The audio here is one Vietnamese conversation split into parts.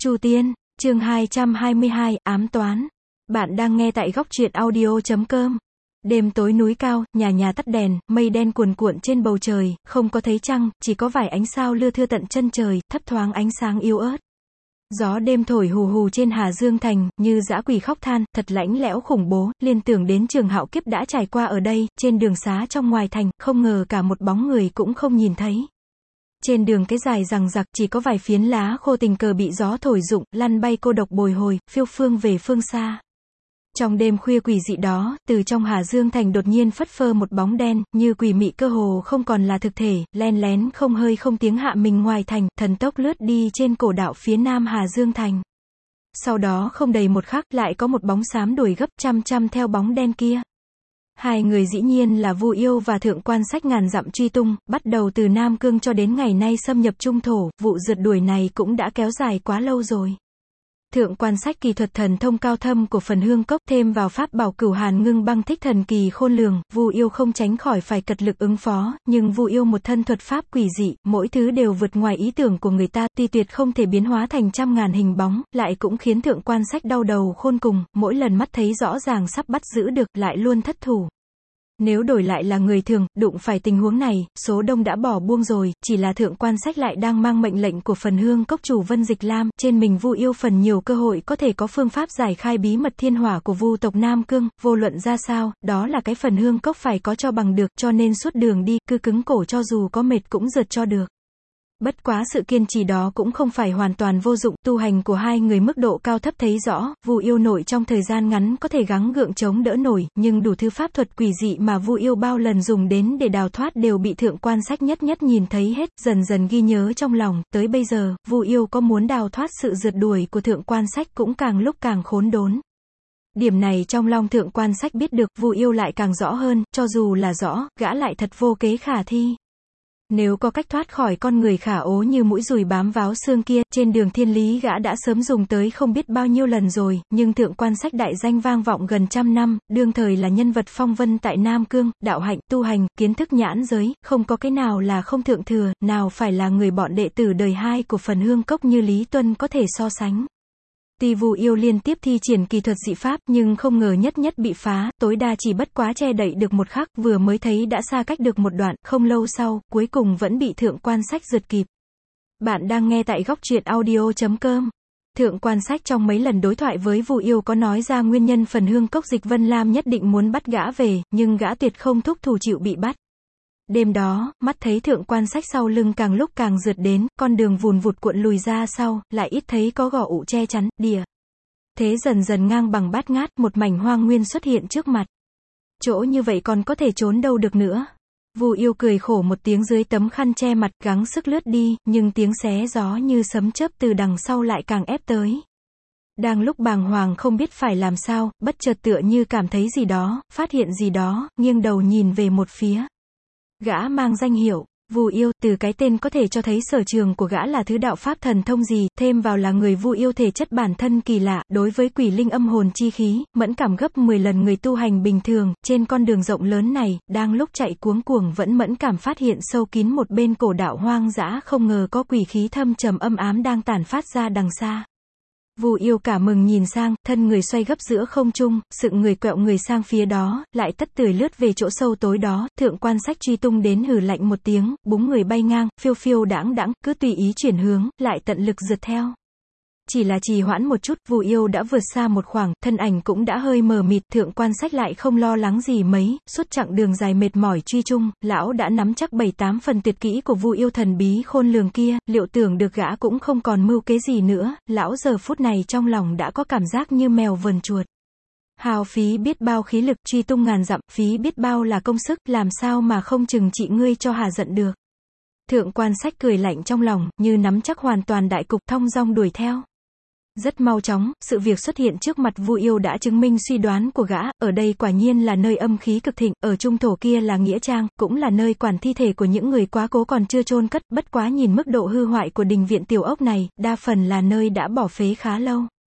Chu Tiên, chương 222, ám toán. Bạn đang nghe tại góc truyện audio.com. Đêm tối núi cao, nhà nhà tắt đèn, mây đen cuồn cuộn trên bầu trời, không có thấy trăng, chỉ có vài ánh sao lưa thưa tận chân trời, thấp thoáng ánh sáng yếu ớt. Gió đêm thổi hù hù trên Hà Dương Thành, như dã quỷ khóc than, thật lãnh lẽo khủng bố, liên tưởng đến trường Hạo Kiếp đã trải qua ở đây, trên đường xá trong ngoài thành, không ngờ cả một bóng người cũng không nhìn thấy. Trên đường cái dài rằng rặc, chỉ có vài phiến lá khô tình cờ bị gió thổi rụng, lăn bay cô độc bồi hồi, phiêu phương về phương xa. Trong đêm khuya quỷ dị đó, từ trong Hà Dương Thành đột nhiên phất phơ một bóng đen, như quỷ mị cơ hồ không còn là thực thể, len lén không hơi không tiếng hạ mình ngoài thành, thần tốc lướt đi trên cổ đạo phía nam Hà Dương Thành. Sau đó không đầy một khắc, lại có một bóng xám đuổi gấp chăm chăm theo bóng đen kia. Hai người dĩ nhiên là Vu Yêu và Thượng Quan Sách ngàn dặm truy tung, bắt đầu từ Nam Cương cho đến ngày nay xâm nhập Trung Thổ, vụ rượt đuổi này cũng đã kéo dài quá lâu rồi. Thượng Quan Sách kỳ thuật thần thông cao thâm của Phần Hương Cốc thêm vào pháp bảo Cửu Hàn Ngưng Băng thích thần kỳ khôn lường, Vu Yêu không tránh khỏi phải cật lực ứng phó, nhưng Vu Yêu một thân thuật pháp quỷ dị, mỗi thứ đều vượt ngoài ý tưởng của người ta, tuy tuyệt không thể biến hóa thành trăm ngàn hình bóng, lại cũng khiến Thượng Quan Sách đau đầu khôn cùng, mỗi lần mắt thấy rõ ràng sắp bắt giữ được, lại luôn thất thủ. Nếu đổi lại là người thường, đụng phải tình huống này, số đông đã bỏ buông rồi, chỉ là Thượng Quan Sách lại đang mang mệnh lệnh của Phần Hương Cốc chủ Vân Dịch Lam, trên mình Vu Yêu phần nhiều cơ hội có thể có phương pháp giải khai bí mật thiên hỏa của Vu tộc Nam Cương, vô luận ra sao, đó là cái Phần Hương Cốc phải có cho bằng được, cho nên suốt đường đi, cứ cứng cổ cho dù có mệt cũng rượt cho được. Bất quá sự kiên trì đó cũng không phải hoàn toàn vô dụng, tu hành của hai người mức độ cao thấp thấy rõ, Vu Yêu nội trong thời gian ngắn có thể gắng gượng chống đỡ nổi, nhưng đủ thứ pháp thuật quỷ dị mà Vu Yêu bao lần dùng đến để đào thoát đều bị Thượng Quan Sách nhất nhất nhìn thấy hết, dần dần ghi nhớ trong lòng, tới bây giờ, Vu Yêu có muốn đào thoát sự rượt đuổi của Thượng Quan Sách cũng càng lúc càng khốn đốn. Điểm này trong lòng Thượng Quan Sách biết được, Vu Yêu lại càng rõ hơn, cho dù là rõ, gã lại thật vô kế khả thi. Nếu có cách thoát khỏi con người khả ố như mũi dùi bám váo xương kia, trên đường thiên lý gã đã sớm dùng tới không biết bao nhiêu lần rồi, nhưng Thượng Quan Sách đại danh vang vọng gần trăm năm, đương thời là nhân vật phong vân tại Nam Cương, đạo hạnh, tu hành, kiến thức nhãn giới, không có cái nào là không thượng thừa, nào phải là người bọn đệ tử đời hai của Phần Hương Cốc như Lý Tuân có thể so sánh. Tuy Vu Yêu liên tiếp thi triển kỳ thuật dị pháp, nhưng không ngờ nhất nhất bị phá, tối đa chỉ bất quá che đậy được một khắc, vừa mới thấy đã xa cách được một đoạn, không lâu sau, cuối cùng vẫn bị Thượng Quan Sách rượt kịp. Bạn đang nghe tại góc truyện audio.com. Thượng Quan Sách trong mấy lần đối thoại với Vu Yêu có nói ra nguyên nhân Phần Hương Cốc Dịch Vân Lam nhất định muốn bắt gã về, nhưng gã tuyệt không thúc thủ chịu bị bắt. Đêm đó, mắt thấy Thượng Quan Sách sau lưng càng lúc càng rượt đến, con đường vùn vụt cuộn lùi ra sau, lại ít thấy có gò ụ che chắn, đìa. Thế dần dần ngang bằng bát ngát, một mảnh hoang nguyên xuất hiện trước mặt. Chỗ như vậy còn có thể trốn đâu được nữa. Vu Yêu cười khổ một tiếng dưới tấm khăn che mặt, gắng sức lướt đi, nhưng tiếng xé gió như sấm chớp từ đằng sau lại càng ép tới. Đang lúc bàng hoàng không biết phải làm sao, bất chợt tựa như cảm thấy gì đó, phát hiện gì đó, nghiêng đầu nhìn về một phía. Gã mang danh hiệu Vu Yêu, từ cái tên có thể cho thấy sở trường của gã là thứ đạo pháp thần thông gì, thêm vào là người Vu Yêu thể chất bản thân kỳ lạ, đối với quỷ linh âm hồn chi khí, mẫn cảm gấp 10 lần người tu hành bình thường, trên con đường rộng lớn này, đang lúc chạy cuống cuồng vẫn mẫn cảm phát hiện sâu kín một bên cổ đạo hoang dã không ngờ có quỷ khí thâm trầm âm ám đang tản phát ra đằng xa. Vu Yêu cả mừng nhìn sang, thân người xoay gấp giữa không trung, sựng người quẹo người sang phía đó, lại tất tưởi lướt về chỗ sâu tối đó, Thượng Quan Sách truy tung đến hừ lạnh một tiếng, búng người bay ngang, phiêu phiêu đãng đãng, cứ tùy ý chuyển hướng, lại tận lực rượt theo. Chỉ là trì hoãn một chút, Vu Yêu đã vượt xa một khoảng, thân ảnh cũng đã hơi mờ mịt, Thượng Quan Sách lại không lo lắng gì mấy, suốt chặng đường dài mệt mỏi truy chung, lão đã nắm chắc 7-8 phần tuyệt kỹ của Vu Yêu thần bí khôn lường kia, liệu tưởng được gã cũng không còn mưu kế gì nữa, lão giờ phút này trong lòng đã có cảm giác như mèo vờn chuột. Hao phí biết bao khí lực, truy tung ngàn dặm, phí biết bao là công sức, làm sao mà không chừng trị ngươi cho hà giận được. Thượng Quan Sách cười lạnh trong lòng, như nắm chắc hoàn toàn đại cục, thong dong đuổi theo. Rất mau chóng, sự việc xuất hiện trước mặt Vu Yêu đã chứng minh suy đoán của gã, ở đây quả nhiên là nơi âm khí cực thịnh, ở Trung Thổ kia là nghĩa trang, cũng là nơi quản thi thể của những người quá cố còn chưa chôn cất, bất quá nhìn mức độ hư hoại của đình viện tiểu ốc này, đa phần là nơi đã bỏ phế khá lâu.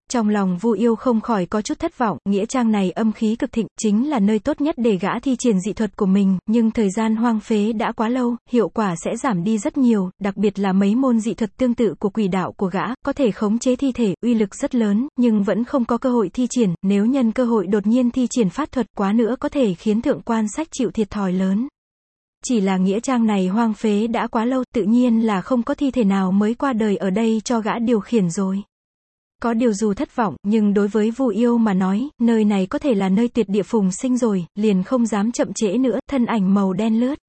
Trong lòng Vu Yêu không khỏi có chút thất vọng, nghĩa trang này âm khí cực thịnh, chính là nơi tốt nhất để gã thi triển dị thuật của mình, nhưng thời gian hoang phế đã quá lâu, hiệu quả sẽ giảm đi rất nhiều, đặc biệt là mấy môn dị thuật tương tự của quỷ đạo của gã, có thể khống chế thi thể, uy lực rất lớn, nhưng vẫn không có cơ hội thi triển, nếu nhân cơ hội đột nhiên thi triển pháp thuật quá nữa có thể khiến thượng quan sách chịu thiệt thòi lớn. Chỉ là nghĩa trang này hoang phế đã quá lâu, tự nhiên là không có thi thể nào mới qua đời ở đây cho gã điều khiển rồi. Có điều dù thất vọng, nhưng đối với Vu Yêu mà nói, nơi này có thể là nơi tuyệt địa phùng sinh rồi, liền không dám chậm trễ nữa, thân ảnh màu đen lướt.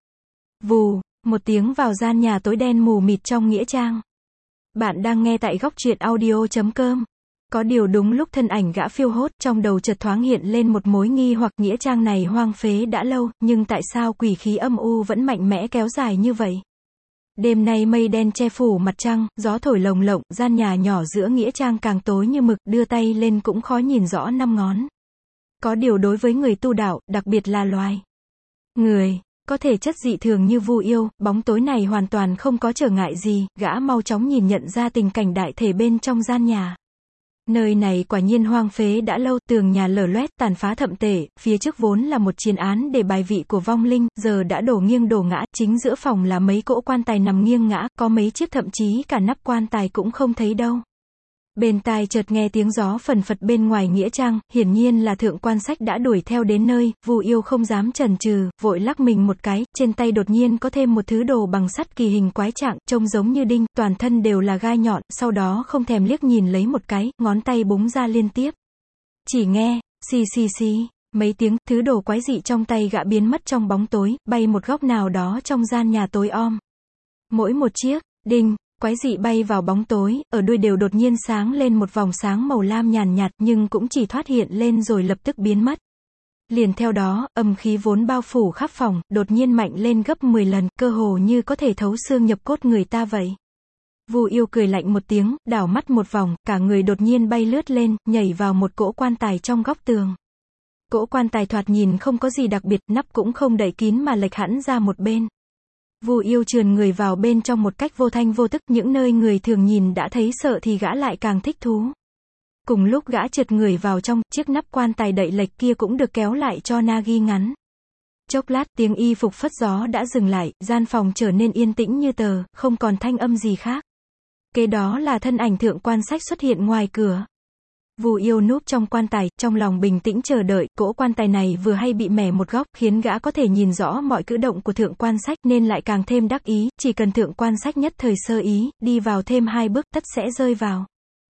Vù, một tiếng vào gian nhà tối đen mù mịt trong nghĩa trang. Bạn đang nghe tại góc truyện audio.com. Có điều đúng lúc thân ảnh gã phiêu hốt, trong đầu chợt thoáng hiện lên một mối nghi hoặc, nghĩa trang này hoang phế đã lâu, nhưng tại sao quỷ khí âm u vẫn mạnh mẽ kéo dài như vậy? Đêm nay mây đen che phủ mặt trăng, gió thổi lồng lộng, gian nhà nhỏ giữa nghĩa trang càng tối như mực, đưa tay lên cũng khó nhìn rõ năm ngón. Có điều đối với người tu đạo, đặc biệt là loài người có thể chất dị thường như Vu Yêu, bóng tối này hoàn toàn không có trở ngại gì, gã mau chóng nhìn nhận ra tình cảnh đại thể bên trong gian nhà. Nơi này quả nhiên hoang phế đã lâu, tường nhà lở loét, tàn phá thậm tệ, phía trước vốn là một chiến án để bài vị của vong linh, giờ đã đổ nghiêng đổ ngã, chính giữa phòng là mấy cỗ quan tài nằm nghiêng ngã, có mấy chiếc thậm chí cả nắp quan tài cũng không thấy đâu. Bên tai chợt nghe tiếng gió phần phật bên ngoài nghĩa trang, hiển nhiên là thượng quan sách đã đuổi theo đến nơi, Vu Yêu không dám chần chừ, vội lắc mình một cái, trên tay đột nhiên có thêm một thứ đồ bằng sắt kỳ hình quái trạng, trông giống như đinh, toàn thân đều là gai nhọn, sau đó không thèm liếc nhìn lấy một cái, ngón tay búng ra liên tiếp. Chỉ nghe, xì xì xì, mấy tiếng, thứ đồ quái dị trong tay gã biến mất trong bóng tối, bay một góc nào đó trong gian nhà tối om. Mỗi một chiếc đinh quái dị bay vào bóng tối, ở đuôi đều đột nhiên sáng lên một vòng sáng màu lam nhàn nhạt, nhưng cũng chỉ thoát hiện lên rồi lập tức biến mất. Liền theo đó, âm khí vốn bao phủ khắp phòng, đột nhiên mạnh lên gấp 10 lần, cơ hồ như có thể thấu xương nhập cốt người ta vậy. Vu Yêu cười lạnh một tiếng, đảo mắt một vòng, cả người đột nhiên bay lướt lên, nhảy vào một cỗ quan tài trong góc tường. Cỗ quan tài thoạt nhìn không có gì đặc biệt, nắp cũng không đậy kín mà lệch hẳn ra một bên. Vu Yêu trườn người vào bên trong một cách vô thanh vô tức, những nơi người thường nhìn đã thấy sợ thì gã lại càng thích thú. Cùng lúc gã trượt người vào trong, chiếc nắp quan tài đậy lệch kia cũng được kéo lại cho na ghi ngắn. Chốc lát, tiếng y phục phất gió đã dừng lại, gian phòng trở nên yên tĩnh như tờ, không còn thanh âm gì khác. Kế đó là thân ảnh thượng quan sách xuất hiện ngoài cửa. Vu Yêu núp trong quan tài, trong lòng bình tĩnh chờ đợi, cỗ quan tài này vừa hay bị mẻ một góc, khiến gã có thể nhìn rõ mọi cử động của thượng quan sách, nên lại càng thêm đắc ý, chỉ cần thượng quan sách nhất thời sơ ý, đi vào thêm 2 bước, tất sẽ rơi vào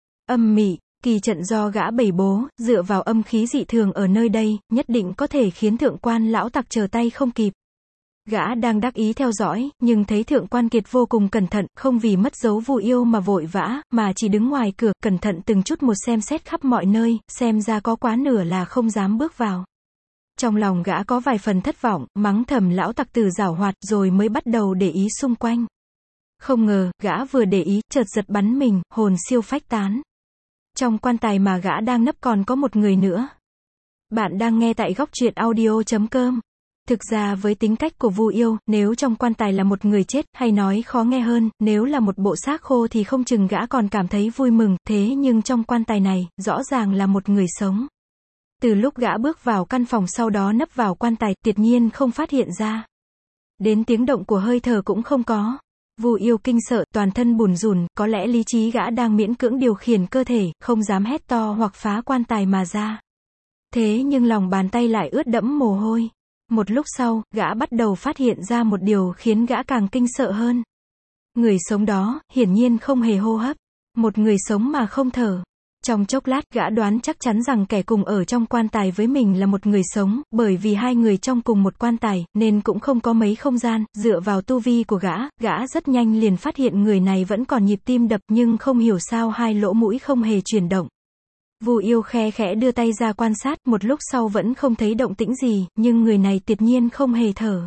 âm mị. Kỳ trận do gã bày bố, dựa vào âm khí dị thường ở nơi đây, nhất định có thể khiến thượng quan lão tặc trở tay không kịp. Gã đang đắc ý theo dõi, nhưng thấy thượng quan kiệt vô cùng cẩn thận, không vì mất dấu Vu Yêu mà vội vã, mà chỉ đứng ngoài cửa, cẩn thận từng chút một xem xét khắp mọi nơi, xem ra có quá nửa là không dám bước vào. Trong lòng gã có vài phần thất vọng, mắng thầm lão tặc tử giảo hoạt, rồi mới bắt đầu để ý xung quanh. Không ngờ, gã vừa để ý, chợt giật bắn mình, hồn siêu phách tán. Trong quan tài mà gã đang nấp còn có một người nữa. Bạn đang nghe tại góc truyện audio.com. Thực ra với tính cách của Vu Yêu, nếu trong quan tài là một người chết, hay nói khó nghe hơn, nếu là một bộ xác khô thì không chừng gã còn cảm thấy vui mừng, thế nhưng trong quan tài này, rõ ràng là một người sống. Từ lúc gã bước vào căn phòng sau đó nấp vào quan tài, tuyệt nhiên không phát hiện ra. Đến tiếng động của hơi thở cũng không có. Vu Yêu kinh sợ, toàn thân bủn rủn, có lẽ lý trí gã đang miễn cưỡng điều khiển cơ thể, không dám hét to hoặc phá quan tài mà ra. Thế nhưng lòng bàn tay lại ướt đẫm mồ hôi. Một lúc sau, gã bắt đầu phát hiện ra một điều khiến gã càng kinh sợ hơn. Người sống đó, hiển nhiên không hề hô hấp. Một người sống mà không thở. Trong chốc lát, gã đoán chắc chắn rằng kẻ cùng ở trong quan tài với mình là một người sống, bởi vì hai người trong cùng một quan tài, nên cũng không có mấy không gian, dựa vào tu vi của gã rất nhanh liền phát hiện người này vẫn còn nhịp tim đập, nhưng không hiểu sao hai lỗ mũi không hề chuyển động. Vu Yêu khe khẽ đưa tay ra quan sát, một lúc sau vẫn không thấy động tĩnh gì, nhưng người này tuyệt nhiên không hề thở.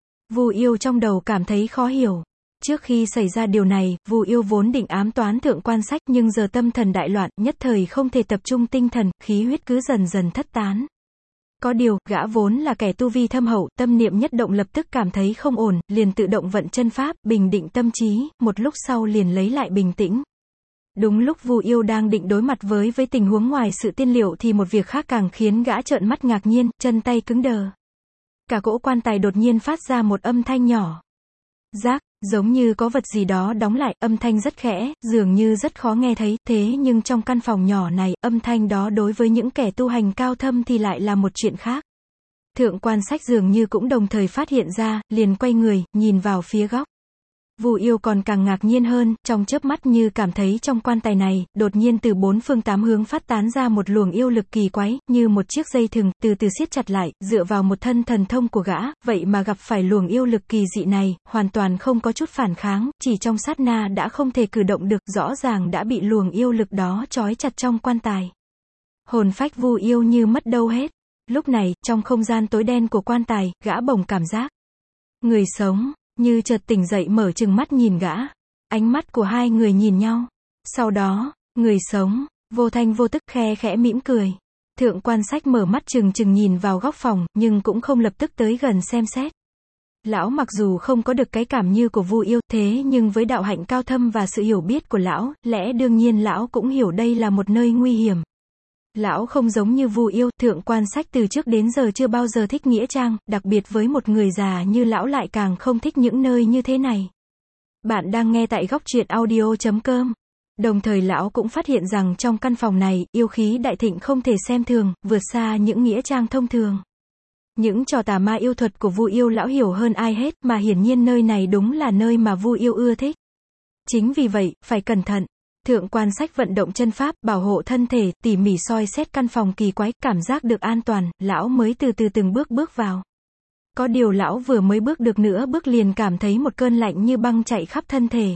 Vu Yêu trong đầu cảm thấy khó hiểu. Trước khi xảy ra điều này, Vu Yêu vốn định ám toán thượng quan sách, nhưng giờ tâm thần đại loạn, nhất thời không thể tập trung tinh thần, khí huyết cứ dần dần thất tán. Có điều, gã vốn là kẻ tu vi thâm hậu, tâm niệm nhất động lập tức cảm thấy không ổn, liền tự động vận chân pháp, bình định tâm trí, một lúc sau liền lấy lại bình tĩnh. Đúng lúc Vu Yêu đang định đối mặt với tình huống ngoài sự tiên liệu thì một việc khác càng khiến gã trợn mắt ngạc nhiên, chân tay cứng đờ. Cả cỗ quan tài đột nhiên phát ra một âm thanh nhỏ. Rác, giống như có vật gì đó đóng lại, âm thanh rất khẽ, dường như rất khó nghe thấy, thế nhưng trong căn phòng nhỏ này, âm thanh đó đối với những kẻ tu hành cao thâm thì lại là một chuyện khác. Thượng quan Sách dường như cũng đồng thời phát hiện ra, liền quay người, nhìn vào phía góc. Vu Yêu còn càng ngạc nhiên hơn, trong chớp mắt như cảm thấy trong quan tài này, đột nhiên từ bốn phương tám hướng phát tán ra một luồng yêu lực kỳ quái, như một chiếc dây thừng, từ từ siết chặt lại, dựa vào một thân thần thông của gã, vậy mà gặp phải luồng yêu lực kỳ dị này, hoàn toàn không có chút phản kháng, chỉ trong sát na đã không thể cử động được, rõ ràng đã bị luồng yêu lực đó trói chặt trong quan tài. Hồn phách Vu Yêu như mất đâu hết. Lúc này, trong không gian tối đen của quan tài, gã bỗng cảm giác người sống. Như chợt tỉnh dậy mở trừng mắt nhìn gã. Ánh mắt của hai người nhìn nhau. Sau đó, người sống, vô thanh vô tức khe khẽ mỉm cười. Thượng quan Sách mở mắt trừng trừng nhìn vào góc phòng, nhưng cũng không lập tức tới gần xem xét. Lão mặc dù không có được cái cảm như của Vu Yêu, thế nhưng với đạo hạnh cao thâm và sự hiểu biết của lão, lẽ đương nhiên lão cũng hiểu đây là một nơi nguy hiểm. Lão không giống như Vu Yêu, Thượng quan Sách từ trước đến giờ chưa bao giờ thích nghĩa trang, đặc biệt với một người già như lão lại càng không thích những nơi như thế này. Bạn đang nghe tại góc truyện audio.com. Đồng thời lão cũng phát hiện rằng trong căn phòng này, yêu khí đại thịnh không thể xem thường, vượt xa những nghĩa trang thông thường. Những trò tà ma yêu thuật của Vu Yêu lão hiểu hơn ai hết, mà hiển nhiên nơi này đúng là nơi mà Vu Yêu ưa thích. Chính vì vậy, phải cẩn thận. Thượng quan Sách vận động chân pháp, bảo hộ thân thể, tỉ mỉ soi xét căn phòng kỳ quái, cảm giác được an toàn, lão mới từ từ từng bước bước vào. Có điều lão vừa mới bước được nửa bước liền cảm thấy một cơn lạnh như băng chạy khắp thân thể.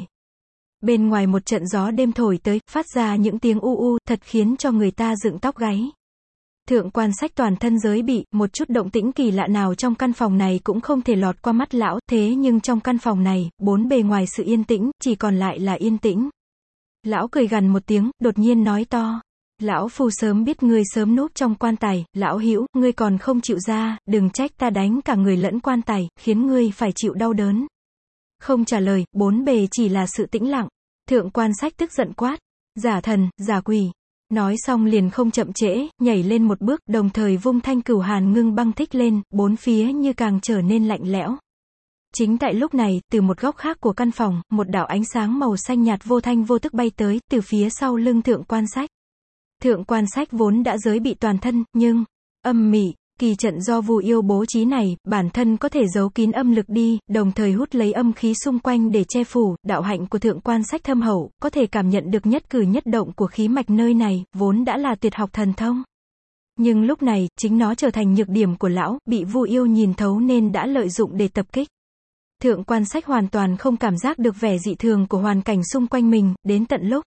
Bên ngoài một trận gió đêm thổi tới, phát ra những tiếng u u, thật khiến cho người ta dựng tóc gáy. Thượng quan Sách toàn thân giới bị, một chút động tĩnh kỳ lạ nào trong căn phòng này cũng không thể lọt qua mắt lão, thế nhưng trong căn phòng này, bốn bề ngoài sự yên tĩnh, chỉ còn lại là yên tĩnh. Lão cười gằn một tiếng, đột nhiên nói to. Lão Phu sớm biết ngươi sớm núp trong quan tài, lão Hữu, ngươi còn không chịu ra, đừng trách ta đánh cả người lẫn quan tài, khiến ngươi phải chịu đau đớn. Không trả lời, bốn bề chỉ là sự tĩnh lặng. Thượng quan Sách tức giận quát. Giả thần, giả quỷ. Nói xong liền không chậm trễ, nhảy lên một bước, đồng thời vung thanh cửu hàn ngưng băng thích lên, bốn phía như càng trở nên lạnh lẽo. Chính tại lúc này, từ một góc khác của căn phòng, một đạo ánh sáng màu xanh nhạt vô thanh vô tức bay tới, từ phía sau lưng Thượng quan Sách. Thượng quan Sách vốn đã giới bị toàn thân, nhưng, âm mị, kỳ trận do Vu Yêu bố trí này, bản thân có thể giấu kín âm lực đi, đồng thời hút lấy âm khí xung quanh để che phủ, đạo hạnh của Thượng quan Sách thâm hậu, có thể cảm nhận được nhất cử nhất động của khí mạch nơi này, vốn đã là tuyệt học thần thông. Nhưng lúc này, chính nó trở thành nhược điểm của lão, bị Vu Yêu nhìn thấu nên đã lợi dụng để tập kích. Thượng quan Sách hoàn toàn không cảm giác được vẻ dị thường của hoàn cảnh xung quanh mình, đến tận lúc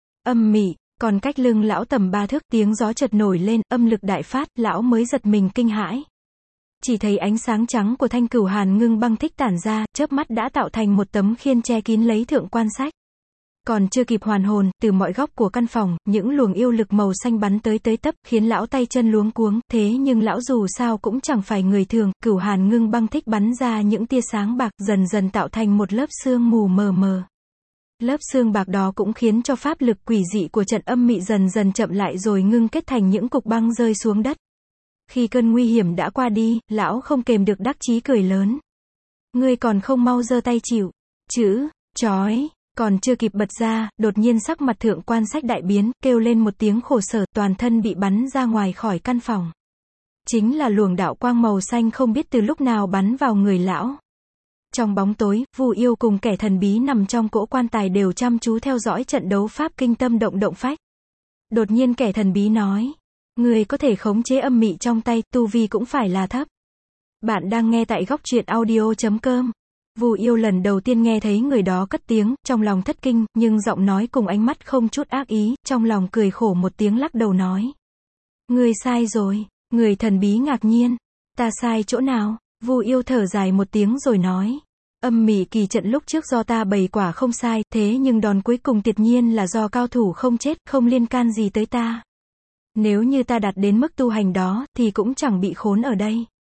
âm mị, còn cách lưng lão tầm 3 thước, tiếng gió chợt nổi lên, âm lực đại phát, lão mới giật mình kinh hãi. Chỉ thấy ánh sáng trắng của thanh cửu hàn ngưng băng thích tản ra, chớp mắt đã tạo thành một tấm khiên che kín lấy Thượng quan Sách. Còn chưa kịp hoàn hồn, từ mọi góc của căn phòng, những luồng yêu lực màu xanh bắn tới tấp, khiến lão tay chân luống cuống, thế nhưng lão dù sao cũng chẳng phải người thường, cửu hàn ngưng băng thích bắn ra những tia sáng bạc, dần dần tạo thành một lớp sương mù mờ mờ. Lớp sương bạc đó cũng khiến cho pháp lực quỷ dị của trận âm mị dần dần chậm lại rồi ngưng kết thành những cục băng rơi xuống đất. Khi cơn nguy hiểm đã qua đi, lão không kềm được đắc chí cười lớn. Ngươi còn không mau giơ tay chịu. Chữ, chói. Còn chưa kịp bật ra, đột nhiên sắc mặt Thượng quan Sách đại biến, kêu lên một tiếng khổ sở, toàn thân bị bắn ra ngoài khỏi căn phòng. Chính là luồng đạo quang màu xanh không biết từ lúc nào bắn vào người lão. Trong bóng tối, Vu Yêu cùng kẻ thần bí nằm trong cỗ quan tài đều chăm chú theo dõi trận đấu pháp kinh tâm động phách. Đột nhiên kẻ thần bí nói. Người có thể khống chế âm mị trong tay, tu vi cũng phải là thấp. Bạn đang nghe tại góc truyện audio.com. Vu Yêu lần đầu tiên nghe thấy người đó cất tiếng, trong lòng thất kinh, nhưng giọng nói cùng ánh mắt không chút ác ý, trong lòng cười khổ một tiếng lắc đầu nói. Người sai rồi. Người thần bí ngạc nhiên. Ta sai chỗ nào? Vu Yêu thở dài một tiếng rồi nói. Âm mị kỳ trận lúc trước do ta bày quả không sai, thế nhưng đòn cuối cùng tuyệt nhiên là do cao thủ không chết, không liên can gì tới ta. Nếu như ta đạt đến mức tu hành đó, thì cũng chẳng bị khốn ở đây.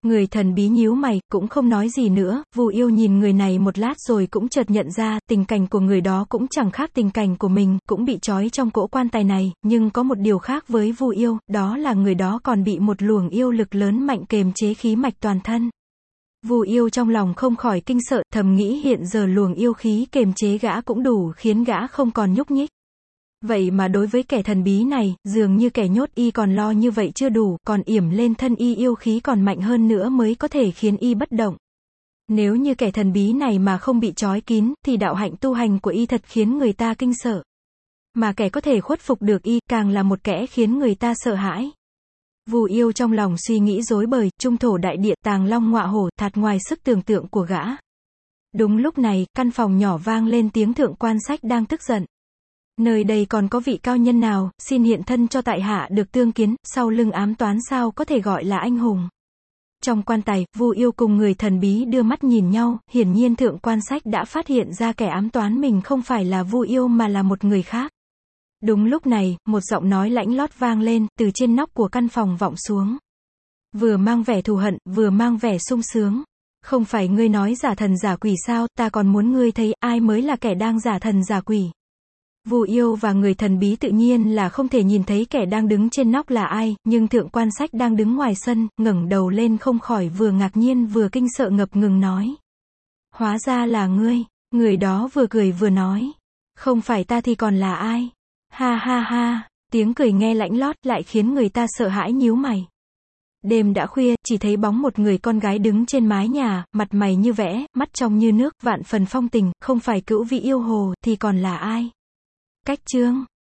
Người thần bí nhíu mày, cũng không nói gì nữa, Vu Yêu nhìn người này một lát rồi cũng chợt nhận ra, tình cảnh của người đó cũng chẳng khác tình cảnh của mình, cũng bị trói trong cỗ quan tài này, nhưng có một điều khác với Vu Yêu, đó là người đó còn bị một luồng yêu lực lớn mạnh kềm chế khí mạch toàn thân. Vu Yêu trong lòng không khỏi kinh sợ, thầm nghĩ hiện giờ luồng yêu khí kềm chế gã cũng đủ khiến gã không còn nhúc nhích. Vậy mà đối với kẻ thần bí này, dường như kẻ nhốt y còn lo như vậy chưa đủ, còn yểm lên thân y yêu khí còn mạnh hơn nữa mới có thể khiến y bất động. Nếu như kẻ thần bí này mà không bị trói kín, thì đạo hạnh tu hành của y thật khiến người ta kinh sợ. Mà kẻ có thể khuất phục được y, càng là một kẻ khiến người ta sợ hãi. Vu Yêu trong lòng suy nghĩ rối bời, trung thổ đại địa, tàng long ngọa hổ, thạt ngoài sức tưởng tượng của gã. Đúng lúc này, căn phòng nhỏ vang lên tiếng thượng quan sách đang tức giận. Nơi đây còn có vị cao nhân nào, xin hiện thân cho tại hạ được tương kiến, sau lưng ám toán sao có thể gọi là anh hùng. Trong quan tài, Vu Yêu cùng người thần bí đưa mắt nhìn nhau, hiển nhiên thượng quan sách đã phát hiện ra kẻ ám toán mình không phải là Vu Yêu mà là một người khác. Đúng lúc này, một giọng nói lãnh lót vang lên, từ trên nóc của căn phòng vọng xuống. Vừa mang vẻ thù hận, vừa mang vẻ sung sướng. Không phải ngươi nói giả thần giả quỷ sao, ta còn muốn ngươi thấy ai mới là kẻ đang giả thần giả quỷ. Vu Yêu và người thần bí tự nhiên là không thể nhìn thấy kẻ đang đứng trên nóc là ai, nhưng thượng quan sách đang đứng ngoài sân, ngẩng đầu lên không khỏi vừa ngạc nhiên vừa kinh sợ ngập ngừng nói. Hóa ra là ngươi, người đó vừa cười vừa nói. Không phải ta thì còn là ai? Ha ha ha, tiếng cười nghe lãnh lót lại khiến người ta sợ hãi nhíu mày. Đêm đã khuya, chỉ thấy bóng một người con gái đứng trên mái nhà, mặt mày như vẽ, mắt trong như nước, vạn phần phong tình, không phải Cửu Vị yêu hồ, thì còn là ai? Cách chương